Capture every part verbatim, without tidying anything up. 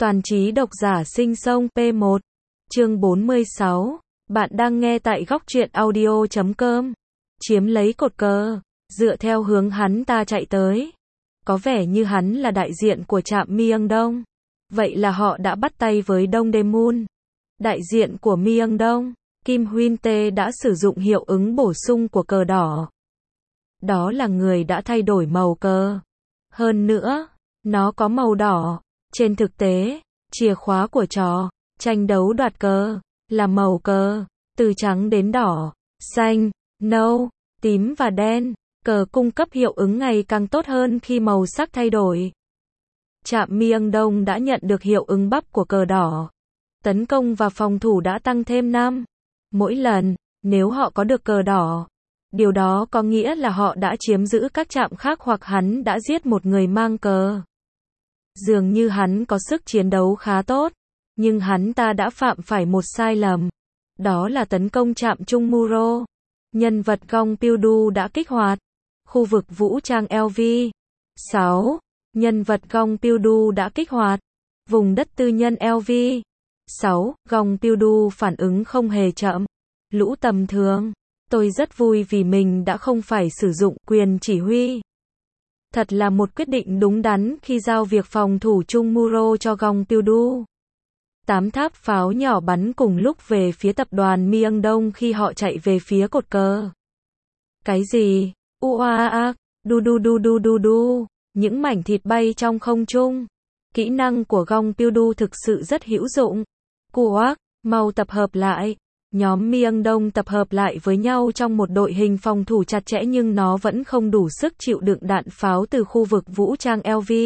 Toàn trí độc giả sinh sông P một. Chương bốn mươi sáu. Bạn đang nghe tại góc truyện audio chấm com. Chiếm lấy cột cờ, dựa theo hướng hắn ta chạy tới. Có vẻ như hắn là đại diện của trạm Myeongdong. Vậy là họ đã bắt tay với Dong Daemun. Đại diện của Myeongdong, Kim Huyên Tae đã sử dụng hiệu ứng bổ sung của cờ đỏ. Đó là người đã thay đổi màu cờ. Hơn nữa, nó có màu đỏ. Trên thực tế, chìa khóa của trò tranh đấu đoạt cờ là màu cờ, từ trắng đến đỏ, xanh, nâu, tím và đen. Cờ cung cấp hiệu ứng ngày càng tốt hơn khi màu sắc thay đổi. Trạm Myeongdong đã nhận được hiệu ứng bắp của cờ đỏ. Tấn công và phòng thủ đã tăng thêm năm. Mỗi lần, nếu họ có được cờ đỏ, điều đó có nghĩa là họ đã chiếm giữ các trạm khác hoặc hắn đã giết một người mang cờ. Dường như hắn có sức chiến đấu khá tốt, nhưng hắn ta đã phạm phải một sai lầm. Đó là tấn công trạm Chung Muro. Nhân vật Gong Pil-du đã kích hoạt khu vực vũ trang L V. sáu. Nhân vật Gong Pil-du đã kích hoạt vùng đất tư nhân L V. sáu. Gong Pil-du phản ứng không hề chậm. Lũ tầm thường. Tôi rất vui vì mình đã không phải sử dụng quyền chỉ huy. Thật là một quyết định đúng đắn khi giao việc phòng thủ Chung Muro cho Gong Pil-du. Tám tháp pháo nhỏ bắn cùng lúc về phía tập đoàn Myeongdong khi họ chạy về phía cột cờ. Cái gì? Uaak, đu đu đu đu đu đu. Những mảnh thịt bay trong không trung. Kỹ năng của Gong Pil-du thực sự rất hữu dụng. Kuak, mau tập hợp lại. Nhóm Myeongdong tập hợp lại với nhau trong một đội hình phòng thủ chặt chẽ nhưng nó vẫn không đủ sức chịu đựng đạn pháo từ khu vực vũ trang L V.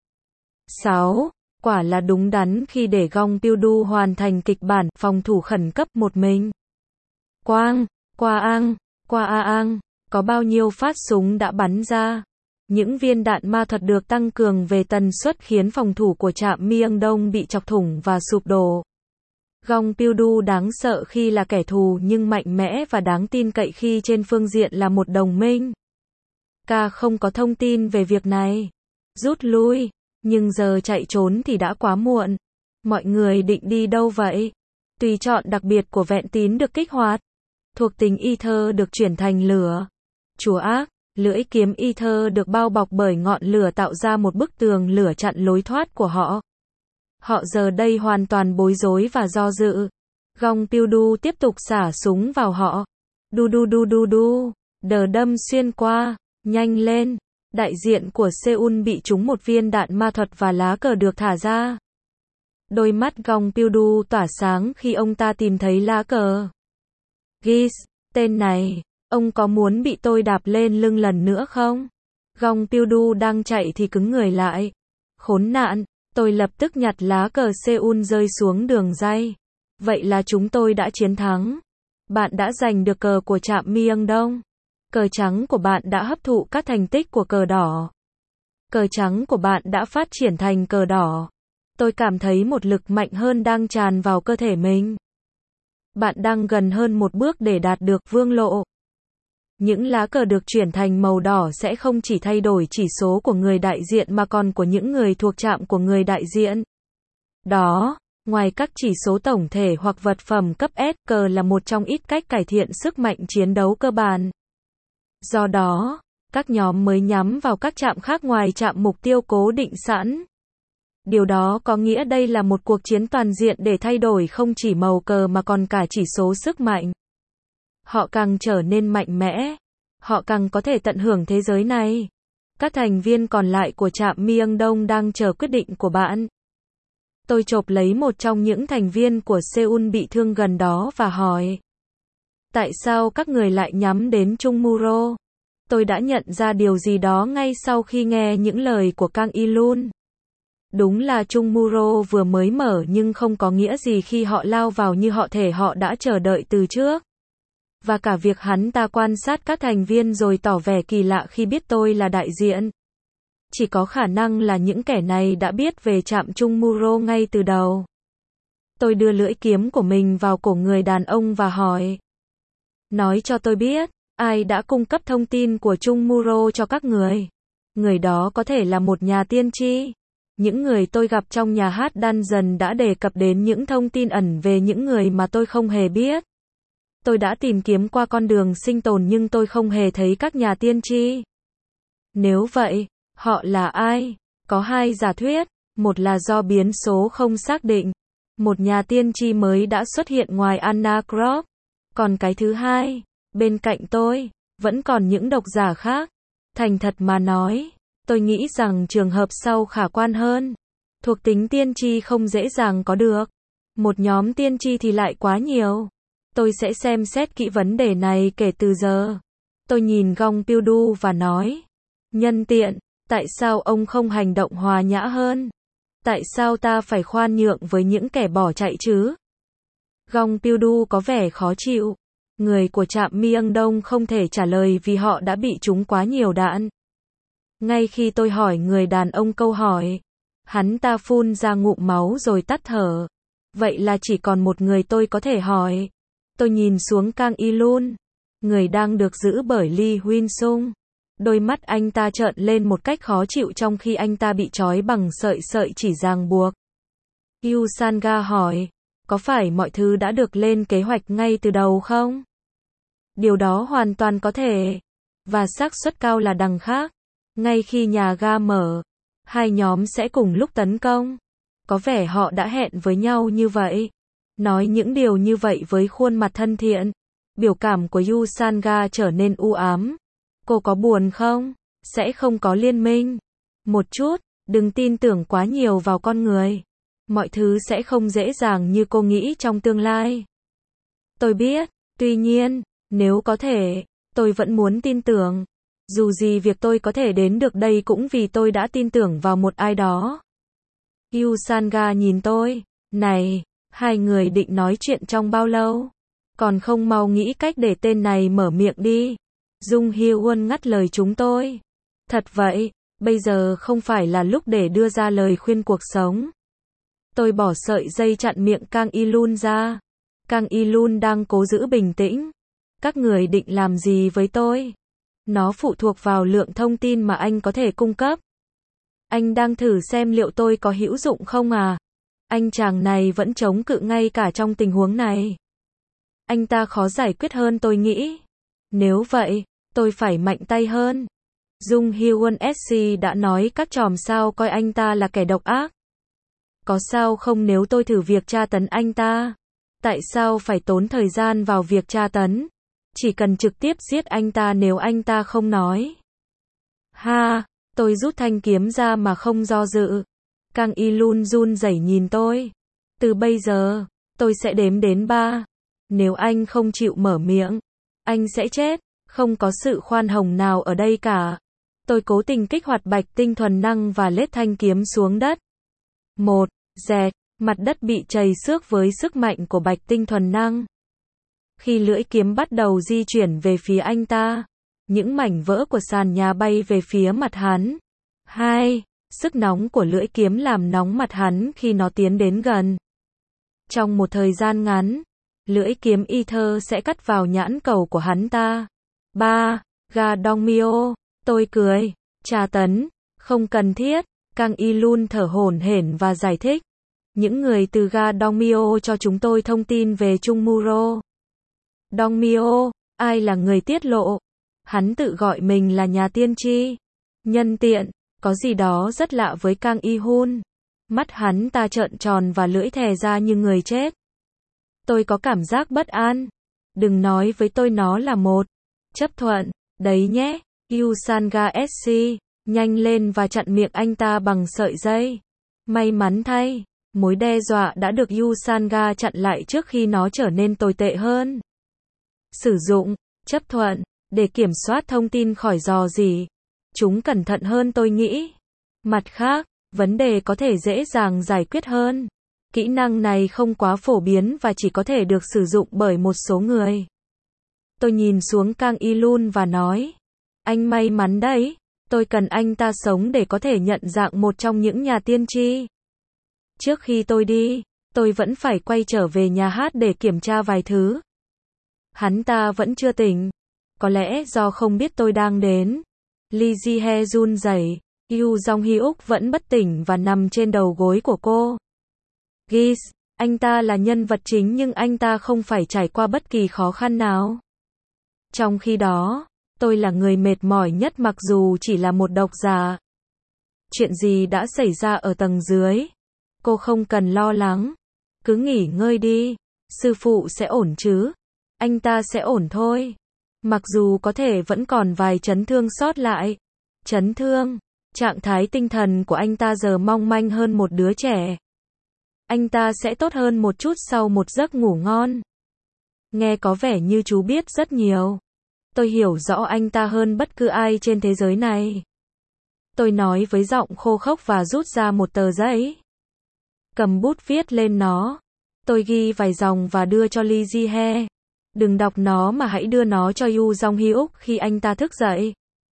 sáu. Quả là đúng đắn khi để Gong Pil-du hoàn thành kịch bản phòng thủ khẩn cấp một mình. Quang, qua ang, qua a ang, có bao nhiêu phát súng đã bắn ra. Những viên đạn ma thuật được tăng cường về tần suất khiến phòng thủ của trạm Myeongdong bị chọc thủng và sụp đổ. Gong Pil-du đáng sợ khi là kẻ thù nhưng mạnh mẽ và đáng tin cậy khi trên phương diện là một đồng minh. Ca không có thông tin về việc này. Rút lui. Nhưng giờ chạy trốn thì đã quá muộn. Mọi người định đi đâu vậy? Tùy chọn đặc biệt của vẹn tín được kích hoạt. Thuộc tính Ether được chuyển thành lửa. Chúa ác, lưỡi kiếm Ether được bao bọc bởi ngọn lửa tạo ra một bức tường lửa chặn lối thoát của họ. Họ giờ đây hoàn toàn bối rối và do dự. Gong Pil-du tiếp tục xả súng vào họ. Đu đu đu đu đu. Đờ đâm xuyên qua. Nhanh lên. Đại diện của Seoul bị trúng một viên đạn ma thuật và lá cờ được thả ra. Đôi mắt Gong Pil-du tỏa sáng khi ông ta tìm thấy lá cờ. Gis, tên này, ông có muốn bị tôi đạp lên lưng lần nữa không? Gong Pil-du đang chạy thì cứng người lại. Khốn nạn, tôi lập tức nhặt lá cờ Seoul rơi xuống đường ray. Vậy là chúng tôi đã chiến thắng. Bạn đã giành được cờ của trạm Myeongdong. Cờ trắng của bạn đã hấp thụ các thành tích của cờ đỏ. Cờ trắng của bạn đã phát triển thành cờ đỏ. Tôi cảm thấy một lực mạnh hơn đang tràn vào cơ thể mình. Bạn đang gần hơn một bước để đạt được vương lộ. Những lá cờ được chuyển thành màu đỏ sẽ không chỉ thay đổi chỉ số của người đại diện mà còn của những người thuộc trạm của người đại diện. Đó, ngoài các chỉ số tổng thể hoặc vật phẩm cấp S, cờ là một trong ít cách cải thiện sức mạnh chiến đấu cơ bản. Do đó, các nhóm mới nhắm vào các trạm khác ngoài trạm mục tiêu cố định sẵn. Điều đó có nghĩa đây là một cuộc chiến toàn diện để thay đổi không chỉ màu cờ mà còn cả chỉ số sức mạnh. Họ càng trở nên mạnh mẽ, họ càng có thể tận hưởng thế giới này. Các thành viên còn lại của trạm Myeongdong đang chờ quyết định của bạn. Tôi chộp lấy một trong những thành viên của Seoul bị thương gần đó và hỏi. Tại sao các người lại nhắm đến Chung Muro? Tôi đã nhận ra điều gì đó ngay sau khi nghe những lời của Kang Il-hun. Đúng là Chung Muro vừa mới mở nhưng không có nghĩa gì khi họ lao vào như họ thể họ đã chờ đợi từ trước. Và cả việc hắn ta quan sát các thành viên rồi tỏ vẻ kỳ lạ khi biết tôi là đại diện. Chỉ có khả năng là những kẻ này đã biết về trạm Chung Muro ngay từ đầu. Tôi đưa lưỡi kiếm của mình vào cổ người đàn ông và hỏi. Nói cho tôi biết, ai đã cung cấp thông tin của Chung Muro cho các người? Người đó có thể là một nhà tiên tri. Những người tôi gặp trong nhà hát Dungeon đã đề cập đến những thông tin ẩn về những người mà tôi không hề biết. Tôi đã tìm kiếm qua con đường sinh tồn nhưng tôi không hề thấy các nhà tiên tri. Nếu vậy, họ là ai? Có hai giả thuyết, một là do biến số không xác định. Một nhà tiên tri mới đã xuất hiện ngoài Anna Croft. Còn cái thứ hai, bên cạnh tôi, vẫn còn những độc giả khác. Thành thật mà nói, tôi nghĩ rằng trường hợp sau khả quan hơn. Thuộc tính tiên tri không dễ dàng có được. Một nhóm tiên tri thì lại quá nhiều. Tôi sẽ xem xét kỹ vấn đề này kể từ giờ. Tôi nhìn Gong Pildu và nói. Nhân tiện, tại sao ông không hành động hòa nhã hơn? Tại sao ta phải khoan nhượng với những kẻ bỏ chạy chứ? Gong Pildu có vẻ khó chịu. Người của trạm Miêng Đông không thể trả lời vì họ đã bị trúng quá nhiều đạn. Ngay khi tôi hỏi người đàn ông câu hỏi, hắn ta phun ra ngụm máu rồi tắt thở. Vậy là chỉ còn một người tôi có thể hỏi. Tôi nhìn xuống Kang Il-lun, người đang được giữ bởi Lee Huynh-sung. Đôi mắt anh ta trợn lên một cách khó chịu trong khi anh ta bị trói bằng sợi sợi chỉ ràng buộc. Yu Sanga hỏi, có phải mọi thứ đã được lên kế hoạch ngay từ đầu không? Điều đó hoàn toàn có thể. Và xác suất cao là đằng khác. Ngay khi nhà ga mở, hai nhóm sẽ cùng lúc tấn công. Có vẻ họ đã hẹn với nhau như vậy. Nói những điều như vậy với khuôn mặt thân thiện. Biểu cảm của Yu Sanga trở nên u ám. Cô có buồn không? Sẽ không có liên minh. Một chút, đừng tin tưởng quá nhiều vào con người. Mọi thứ sẽ không dễ dàng như cô nghĩ trong tương lai. Tôi biết, tuy nhiên, nếu có thể, tôi vẫn muốn tin tưởng. Dù gì việc tôi có thể đến được đây cũng vì tôi đã tin tưởng vào một ai đó. Yu Sanga nhìn tôi. Này, hai người định nói chuyện trong bao lâu? Còn không mau nghĩ cách để tên này mở miệng đi. Dung Hye-won ngắt lời chúng tôi. Thật vậy, bây giờ không phải là lúc để đưa ra lời khuyên cuộc sống. Tôi bỏ sợi dây chặn miệng Kang Il-lun ra. Kang Il-lun đang cố giữ bình tĩnh. Các người định làm gì với tôi? Nó phụ thuộc vào lượng thông tin mà anh có thể cung cấp. Anh đang thử xem liệu tôi có hữu dụng không à? Anh chàng này vẫn chống cự ngay cả trong tình huống này. Anh ta khó giải quyết hơn tôi nghĩ. Nếu vậy, tôi phải mạnh tay hơn. Dung Hye-won ét xê đã nói các chòm sao coi anh ta là kẻ độc ác. Có sao không nếu tôi thử việc tra tấn anh ta? Tại sao phải tốn thời gian vào việc tra tấn? Chỉ cần trực tiếp giết anh ta nếu anh ta không nói. Ha, tôi rút thanh kiếm ra mà không do dự. Kang Il-lun run rẩy nhìn tôi. Từ bây giờ, tôi sẽ đếm đến ba. Nếu anh không chịu mở miệng, anh sẽ chết. Không có sự khoan hồng nào ở đây cả. Tôi cố tình kích hoạt bạch tinh thuần năng và lết thanh kiếm xuống đất. Một, dẹt, mặt đất bị trầy xước với sức mạnh của bạch tinh thuần năng. Khi lưỡi kiếm bắt đầu di chuyển về phía anh ta, những mảnh vỡ của sàn nhà bay về phía mặt hắn. Hai, sức nóng của lưỡi kiếm làm nóng mặt hắn khi nó tiến đến gần. Trong một thời gian ngắn, lưỡi kiếm Ether sẽ cắt vào nhãn cầu của hắn ta. Ba, Ga Dongmyo, tôi cười, tra tấn, không cần thiết. Kang Il-lun thở hổn hển và giải thích. Những người từ Ga Dongmyo cho chúng tôi thông tin về Chung Muro. Dongmyo, ai là người tiết lộ? Hắn tự gọi mình là nhà tiên tri. Nhân tiện, có gì đó rất lạ với Kang Il-hun. Mắt hắn ta trợn tròn và lưỡi thè ra như người chết. Tôi có cảm giác bất an. Đừng nói với tôi nó là một chấp thuận, đấy nhé. Yu Sanga ét xê, nhanh lên và chặn miệng anh ta bằng sợi dây. May mắn thay, mối đe dọa đã được Yu Sanga chặn lại trước khi nó trở nên tồi tệ hơn. Sử dụng, chấp thuận, để kiểm soát thông tin khỏi rò rỉ. Chúng cẩn thận hơn tôi nghĩ. Mặt khác, vấn đề có thể dễ dàng giải quyết hơn. Kỹ năng này không quá phổ biến và chỉ có thể được sử dụng bởi một số người. Tôi nhìn xuống Kang Il-lun và nói. Anh may mắn đấy. Tôi cần anh ta sống để có thể nhận dạng một trong những nhà tiên tri. Trước khi tôi đi, tôi vẫn phải quay trở về nhà hát để kiểm tra vài thứ. Hắn ta vẫn chưa tỉnh. Có lẽ do không biết tôi đang đến. Lee Ji-hye run rẩy. Yu Jong Hyuk vẫn bất tỉnh và nằm trên đầu gối của cô. Gis, anh ta là nhân vật chính nhưng anh ta không phải trải qua bất kỳ khó khăn nào. Trong khi đó, tôi là người mệt mỏi nhất mặc dù chỉ là một độc giả. Chuyện gì đã xảy ra ở tầng dưới? Cô không cần lo lắng. Cứ nghỉ ngơi đi. Sư phụ sẽ ổn chứ? Anh ta sẽ ổn thôi. Mặc dù có thể vẫn còn vài chấn thương sót lại. Chấn thương. Trạng thái tinh thần của anh ta giờ mong manh hơn một đứa trẻ. Anh ta sẽ tốt hơn một chút sau một giấc ngủ ngon. Nghe có vẻ như chú biết rất nhiều. Tôi hiểu rõ anh ta hơn bất cứ ai trên thế giới này. Tôi nói với giọng khô khốc và rút ra một tờ giấy. Cầm bút viết lên nó. Tôi ghi vài dòng và đưa cho Lee Ji-hye. Đừng đọc nó mà hãy đưa nó cho Yu Jong Hyuk khi anh ta thức dậy.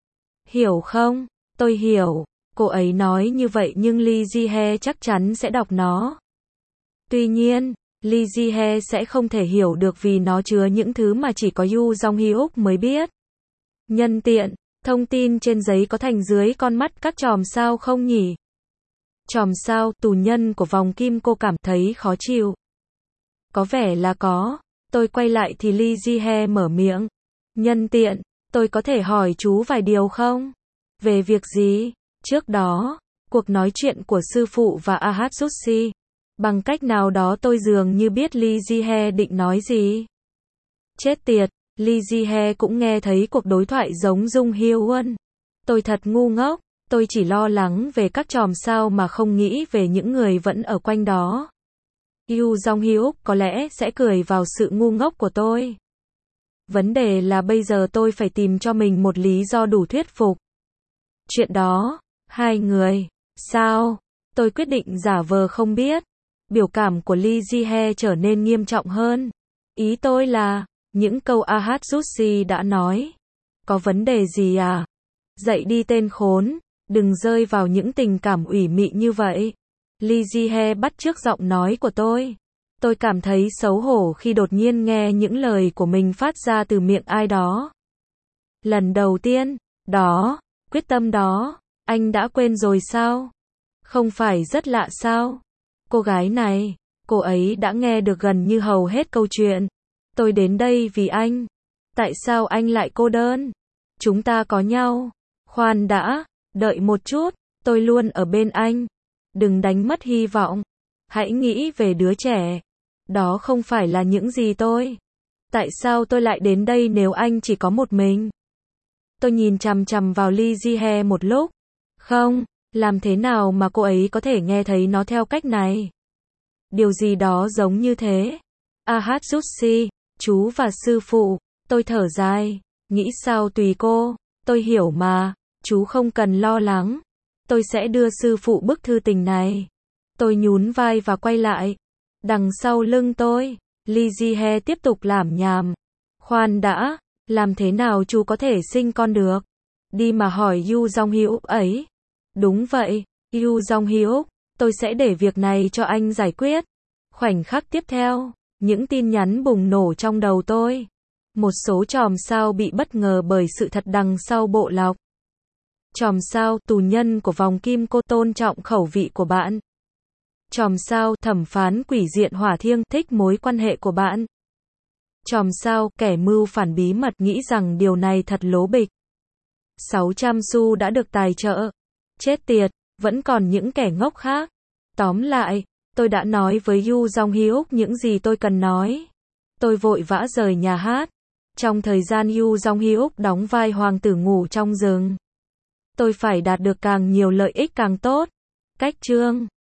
Hiểu không? Tôi hiểu. Cô ấy nói như vậy nhưng Lee Ji-hye chắc chắn sẽ đọc nó. Tuy nhiên, Lee Ji-hye sẽ không thể hiểu được vì nó chứa những thứ mà chỉ có Yu Jong Hyuk mới biết. Nhân tiện, thông tin trên giấy có thành dưới con mắt các chòm sao không nhỉ? Chòm sao, tù nhân của vòng kim, cô cảm thấy khó chịu. Có vẻ là có. Tôi quay lại thì Lee Ji-hye mở miệng. Nhân tiện, tôi có thể hỏi chú vài điều không? Về việc gì? Trước đó, cuộc nói chuyện của sư phụ và Ahatsushi. Bằng cách nào đó tôi dường như biết Lee Ji-hye định nói gì. Chết tiệt, Lee Ji-hye cũng nghe thấy cuộc đối thoại giống Jung Hyo-won. Tôi thật ngu ngốc, tôi chỉ lo lắng về các chòm sao mà không nghĩ về những người vẫn ở quanh đó. Yu Jong Hyuk có lẽ sẽ cười vào sự ngu ngốc của tôi. Vấn đề là bây giờ tôi phải tìm cho mình một lý do đủ thuyết phục. Chuyện đó, hai người, sao? Tôi quyết định giả vờ không biết. Biểu cảm của Lee Ji-hye trở nên nghiêm trọng hơn. Ý tôi là, những câu Ahatsushi đã nói. Có vấn đề gì à? Dậy đi tên khốn, đừng rơi vào những tình cảm ủy mị như vậy. Lee Ji-hye bắt chước giọng nói của tôi. Tôi cảm thấy xấu hổ khi đột nhiên nghe những lời của mình phát ra từ miệng ai đó. Lần đầu tiên, đó, quyết tâm đó, anh đã quên rồi sao? Không phải rất lạ sao? Cô gái này, cô ấy đã nghe được gần như hầu hết câu chuyện. Tôi đến đây vì anh. Tại sao anh lại cô đơn? Chúng ta có nhau. Khoan đã, đợi một chút, tôi luôn ở bên anh. Đừng đánh mất hy vọng. Hãy nghĩ về đứa trẻ. Đó không phải là những gì tôi. Tại sao tôi lại đến đây nếu anh chỉ có một mình? Tôi nhìn chằm chằm vào Lee Ji-hye một lúc. Không, làm thế nào mà cô ấy có thể nghe thấy nó theo cách này? Điều gì đó giống như thế. Ahatsushi, chú và sư phụ, tôi thở dài, nghĩ sao tùy cô, tôi hiểu mà, chú không cần lo lắng. Tôi sẽ đưa sư phụ bức thư tình này. Tôi nhún vai và quay lại. Đằng sau lưng tôi, Lee Ji-hye tiếp tục lảm nhảm. Khoan đã, làm thế nào chú có thể sinh con được? Đi mà hỏi Yu Jong Hyuk ấy. Đúng vậy, Yu Jong Hyuk, tôi sẽ để việc này cho anh giải quyết. Khoảnh khắc tiếp theo, những tin nhắn bùng nổ trong đầu tôi. Một số chòm sao bị bất ngờ bởi sự thật đằng sau bộ lọc. Chòm sao, tù nhân của vòng kim, cô tôn trọng khẩu vị của bạn. Chòm sao, thẩm phán quỷ diện hỏa thiêng, thích mối quan hệ của bạn. Chòm sao, kẻ mưu phản bí mật, nghĩ rằng điều này thật lố bịch. sáu trăm xu đã được tài trợ. Chết tiệt, vẫn còn những kẻ ngốc khác. Tóm lại, tôi đã nói với Yu Jong Hyuk những gì tôi cần nói. Tôi vội vã rời nhà hát. Trong thời gian Yu Jong Hyuk đóng vai hoàng tử ngủ trong rừng. Tôi phải đạt được càng nhiều lợi ích càng tốt. Cách chương